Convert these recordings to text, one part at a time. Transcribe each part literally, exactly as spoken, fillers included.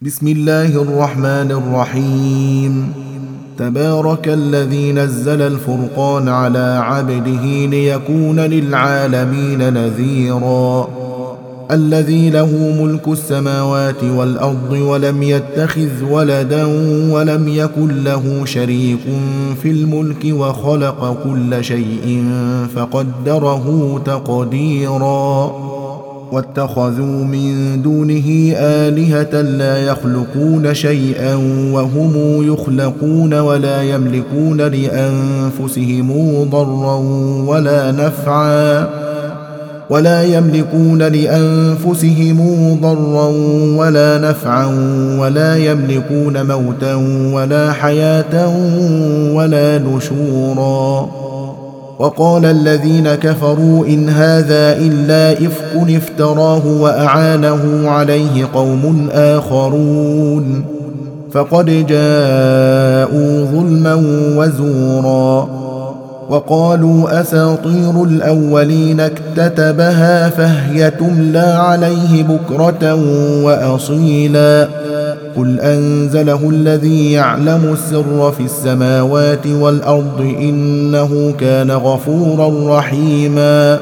بسم الله الرحمن الرحيم. تبارك الذي نزل الفرقان على عبده ليكون للعالمين نذيرا. الذي له ملك السماوات والأرض ولم يتخذ ولدا ولم يكن له شريك في الملك وخلق كل شيء فقدره تقديرا. واتخذوا من دونه آلهة لا يخلقون شيئا وهم يخلقون ولا يملكون لأنفسهم ضرا ولا نفعا ولا يملكون لأنفسهم ضرا ولا نفعا ولا يملكون موتا ولا حياة ولا نشورا. وقال الذين كفروا إن هذا إلا إفك افتراه وأعانه عليه قوم آخرون فقد جاءوا ظلما وزورا. وقالوا أساطير الأولين اكتتبها فهي تملى عليه بكرة وأصيلا. قل أنزله الذي يعلم السر في السماوات والأرض إنه كان غفورا رحيما.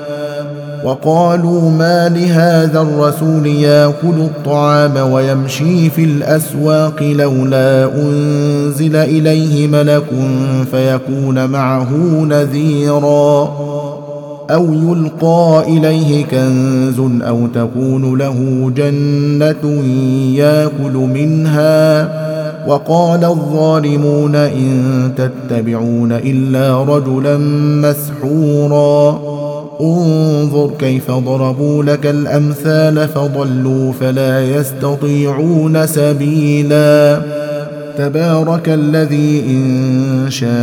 وقالوا ما لهذا الرسول يأكل الطعام ويمشي في الأسواق لولا أنزل إليه ملك فيكون معه نذيرا أو يلقى إليه كنز أو تكون له جنة يأكل منها. وقال الظالمون إن تتبعون إلا رجلا مسحورا. انظر كيف ضربوا لك الأمثال فضلوا فلا يستطيعون سبيلا. تبارك الذي إن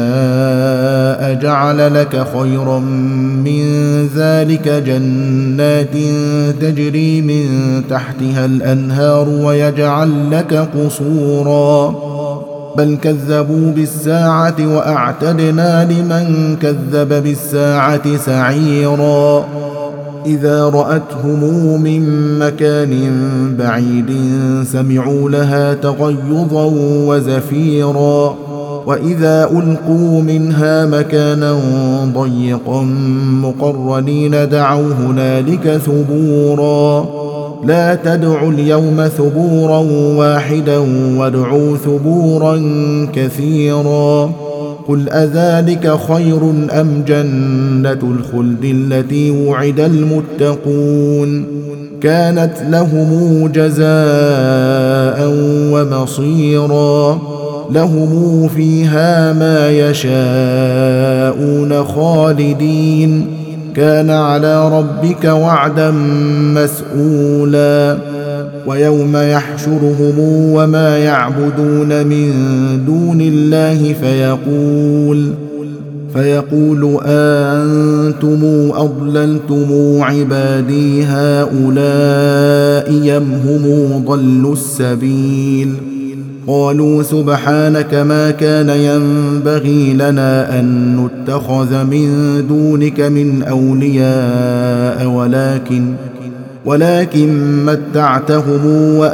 شاء جعل لك خيرا من ذلك جنات تجري من تحتها الأنهار ويجعل لك قصورا. بل كذبوا بالساعة وأعتدنا لمن كذب بالساعة سعيرا. إذا رأتهم من مكان بعيد سمعوا لها تغيظا وزفيرا. وإذا ألقوا منها مكانا ضيقا مقرنين دعوا هنالك ثبورا. لا تدعوا اليوم ثبورا واحدا وادعوا ثبورا كثيرا. قل أذلك خير أم جنة الخلد التي وعد المتقون كانت لهم جزاء ومصيرا. لهم فيها ما يشاءون خالدين كان على ربك وعدا مسئولا. ويوم يحشرهم وما يعبدون من دون الله فيقول فيقول أأنتم أضللتم عبادي هؤلاء أم هم ضلوا السبيل. قالوا سبحانك ما كان ينبغي لنا أن نتخذ من دونك من أولياء ولكن ولكن متعتهم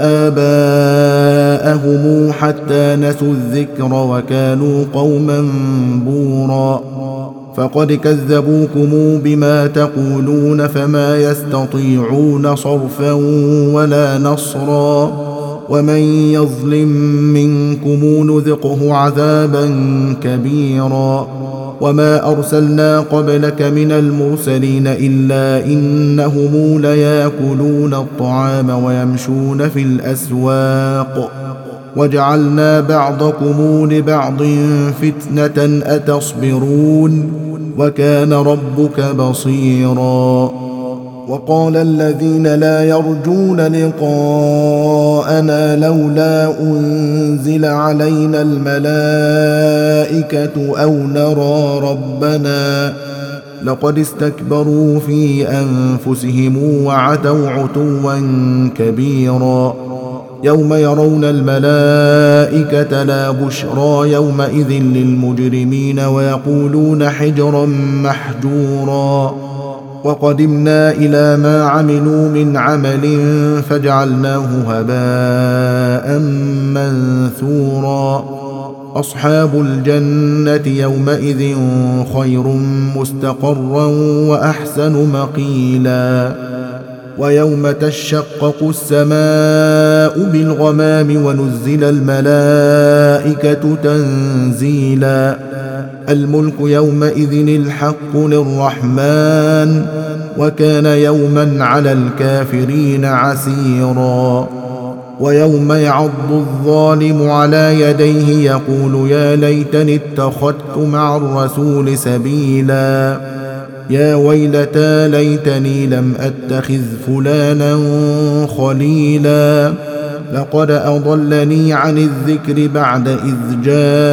وآباءهم حتى نسوا الذكر وكانوا قوما بورا. فقد كذبوكم بما تقولون فما يستطيعون صرفا ولا نصرا. ومن يظلم منكم نذقه عذابا كبيرا. وما أرسلنا قبلك من المرسلين إلا إنهم ليأكلون الطعام ويمشون في الأسواق وجعلنا بعضكم لبعض فتنة أتصبرون وكان ربك بصيرا. وقال الذين لا يرجون لقاءنا لولا أنزل علينا الملائكة أو نرى ربنا لقد استكبروا في أنفسهم وعتوا عتوا كبيرا. يوم يرون الملائكة لا بشرى يومئذ للمجرمين ويقولون حجرا محجورا. وقدمنا إلى ما عملوا من عمل فجعلناه هباء منثورا أصحاب الجنة يومئذ خير مستقرا وأحسن مقيلا ويوم تشقق السماء بالغمام ونزل الملائكة تنزيلا الملك يومئذ الحق للرحمن وكان يوما على الكافرين عسيرا ويوم يعض الظالم على يديه يقول يا ليتني اتخذت مع الرسول سبيلا يا ويلتى ليتني لم أتخذ فلانا خليلا لقد أضلني عن الذكر بعد إذ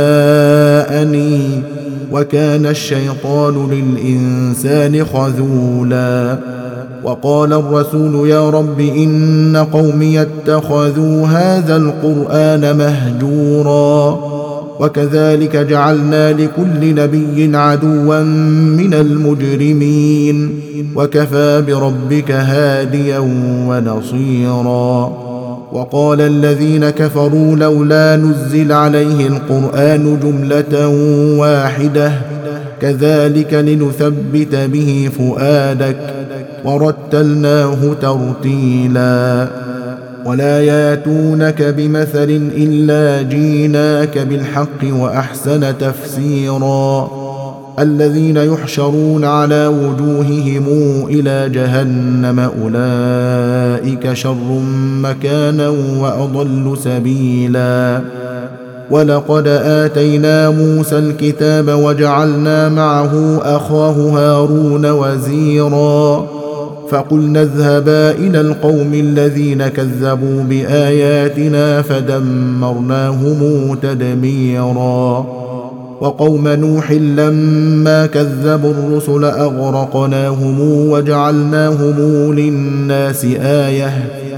جاءني وكان الشيطان للإنسان خذولا وقال الرسول يا رب إن قومي اتخذوا هذا القرآن مهجورا وكذلك جعلنا لكل نبي عدوا من المجرمين وكفى بربك هاديا ونصيرا وقال الذين كفروا لولا نزل عليه القرآن جملة واحدة كذلك لنثبت به فؤادك ورتلناه ترتيلا ولا ياتونك بمثل إلا جيناك بالحق وأحسن تفسيرا الذين يحشرون على وجوههم إلى جهنم أولئك شر مكانا وأضل سبيلا ولقد آتينا موسى الكتاب وجعلنا معه أخاه هارون وزيرا فقلنا اذهبا إلى القوم الذين كذبوا بآياتنا فدمرناهم تدميرا وقوم نوح لما كذبوا الرسل أغرقناهم وجعلناهم للناس آية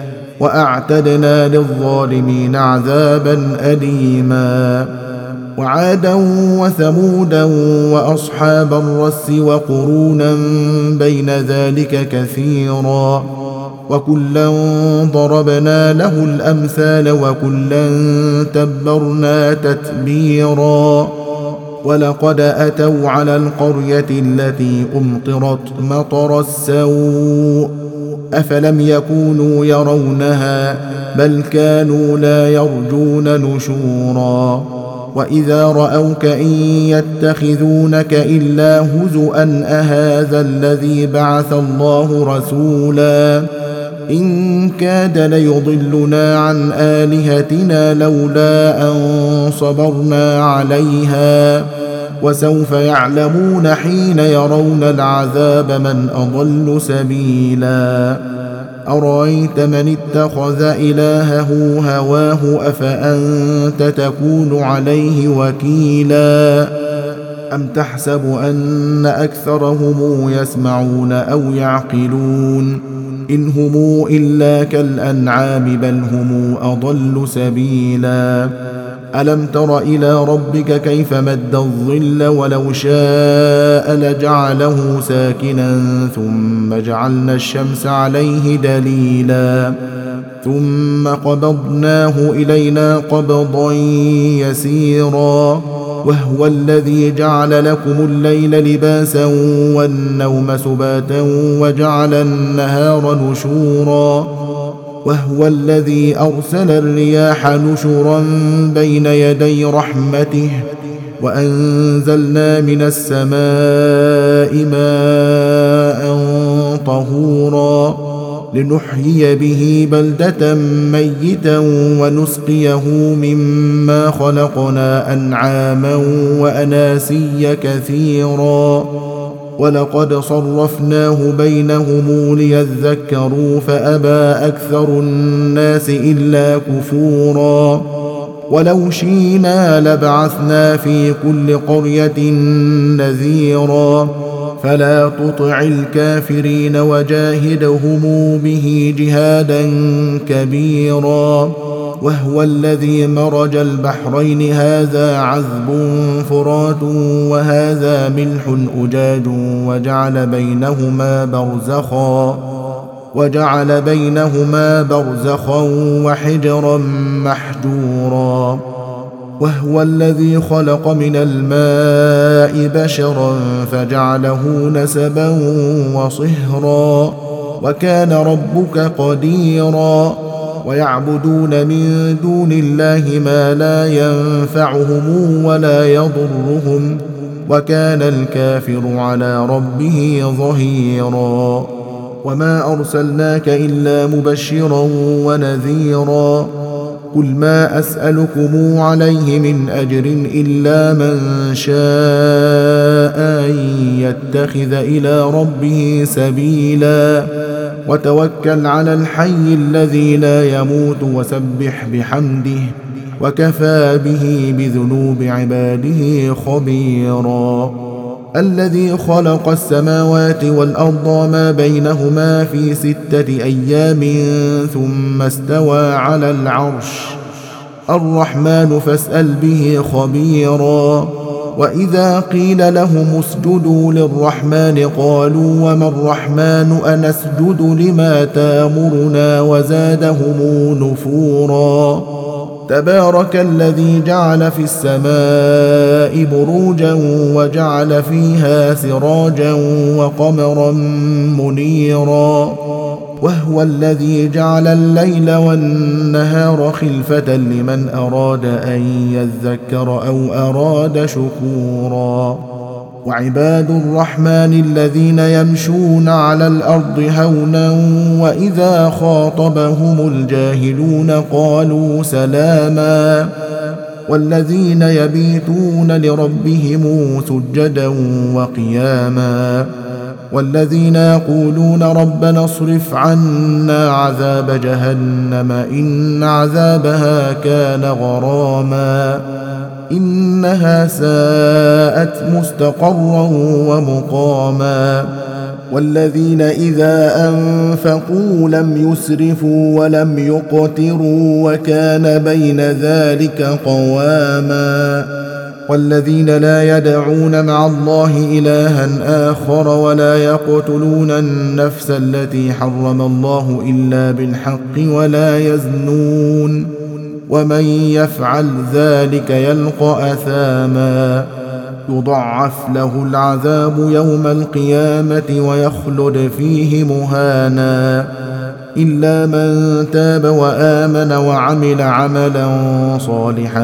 وأعتدنا للظالمين عذابا أليما وعادا وثمودا وأصحاب الرس وقرونا بين ذلك كثيرا وكلا ضربنا له الأمثال وكلا تبرنا تتبيرا ولقد أتوا على القرية التي أمطرت مطر السوء أفلم يكونوا يرونها بل كانوا لا يرجون نشورا وإذا رأوك إن يتخذونك إلا هزؤا أهذا الذي بعث الله رسولا إن كاد ليضلنا عن آلهتنا لولا أن صبرنا عليها وسوف يعلمون حين يرون العذاب من أضل سبيلا أرأيت من اتخذ إلهه هواه أفأنت تكون عليه وكيلا أم تحسب أن أكثرهم يسمعون أو يعقلون إن هم إلا كالأنعام بل هم أضل سبيلا ألم تر إلى ربك كيف مد الظل ولو شاء لجعله ساكنا ثم جعلنا الشمس عليه دليلا ثم قبضناه إلينا قبضا يسيرا وهو الذي جعل لكم الليل لباسا والنوم سباتا وجعل النهار نشورا وهو الذي أرسل الرياح نشرا بين يدي رحمته وأنزلنا من السماء ماء طهورا لنحيي به بلدة ميتا ونسقيه مما خلقنا أنعاما وأناسيا كثيرا ولقد صرفناه بينهم ليذكروا فأبى أكثر الناس إلا كفورا ولو شئنا لبعثنا في كل قرية نذيرا فلا تطع الكافرين وجاهدهم به جهادا كبيرا وهو الذي مرج البحرين هذا عذب فرات وهذا ملح أجاج وجعل بينهما برزخا وجعل بينهما برزخا وحجرا محجورا وهو الذي خلق من الماء بشرا فجعله نسبا وصهرا وكان ربك قديرا ويعبدون من دون الله ما لا ينفعهم ولا يضرهم وكان الكافر على ربه ظهيرا وما أرسلناك إلا مبشرا ونذيرا قل ما أسألكم عليه من أجر إلا من شاء أن يتخذ إلى ربه سبيلا وتوكل على الحي الذي لا يموت وسبح بحمده وكفى به بذنوب عباده خبيرا الذي خلق السماوات والأرض ما بينهما في ستة أيام ثم استوى على العرش الرحمن فاسأل به خبيرا وإذا قيل لهم اسجدوا للرحمن قالوا وما الرحمن أنسجد لما تامرنا وزادهم نفورا تبارك الذي جعل في السماء بروجا وجعل فيها سراجا وقمرا منيرا وهو الذي جعل الليل والنهار خلفة لمن أراد أن يذكر أو أراد شكورا وعباد الرحمن الذين يمشون على الأرض هونا وإذا خاطبهم الجاهلون قالوا سلاما والذين يبيتون لربهم سجدا وقياما والذين يقولون ربنا اصرف عنا عذاب جهنم إن عذابها كان غراما إنها ساءت مستقرا ومقاما والذين إذا أنفقوا لم يسرفوا ولم يقتروا وكان بين ذلك قواما والذين لا يدعون مع الله إلها آخر ولا يقتلون النفس التي حرم الله إلا بالحق ولا يزنون ومن يفعل ذلك يلقى أثاما يضعف له العذاب يوم القيامة ويخلد فيه مهانا إلا من تاب وآمن وعمل عملا صالحا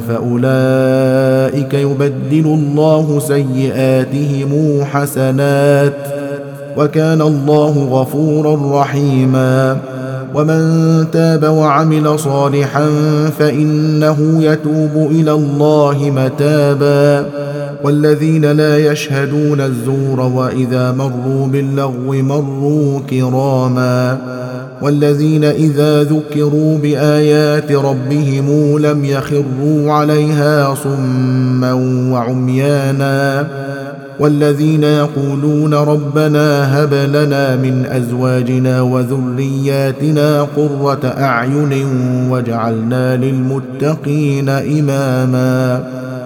فأولئك يبدل الله سيئاتهم حسنات وكان الله غفورا رحيما ومن تاب وعمل صالحا فإنه يتوب إلى الله متابا والذين لا يشهدون الزور وإذا مروا باللغو مروا كراما والذين إذا ذكروا بآيات ربهم لم يخروا عليها صما وعميانا والذين يقولون ربنا هب لنا من أزواجنا وذرياتنا قرة أعين واجعلنا للمتقين إماما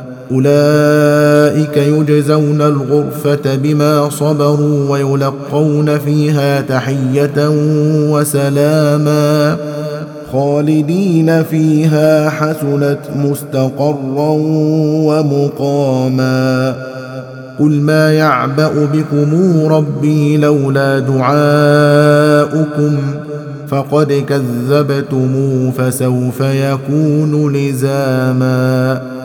أولئك يجزون الغرفة بما صبروا ويلقون فيها تحية وسلاما خالدين فيها حسنت مستقرا ومقاما قل ما يعبأ بكم ربي لولا دعاؤكم فقد كذبتم فسوف يكون لزاما.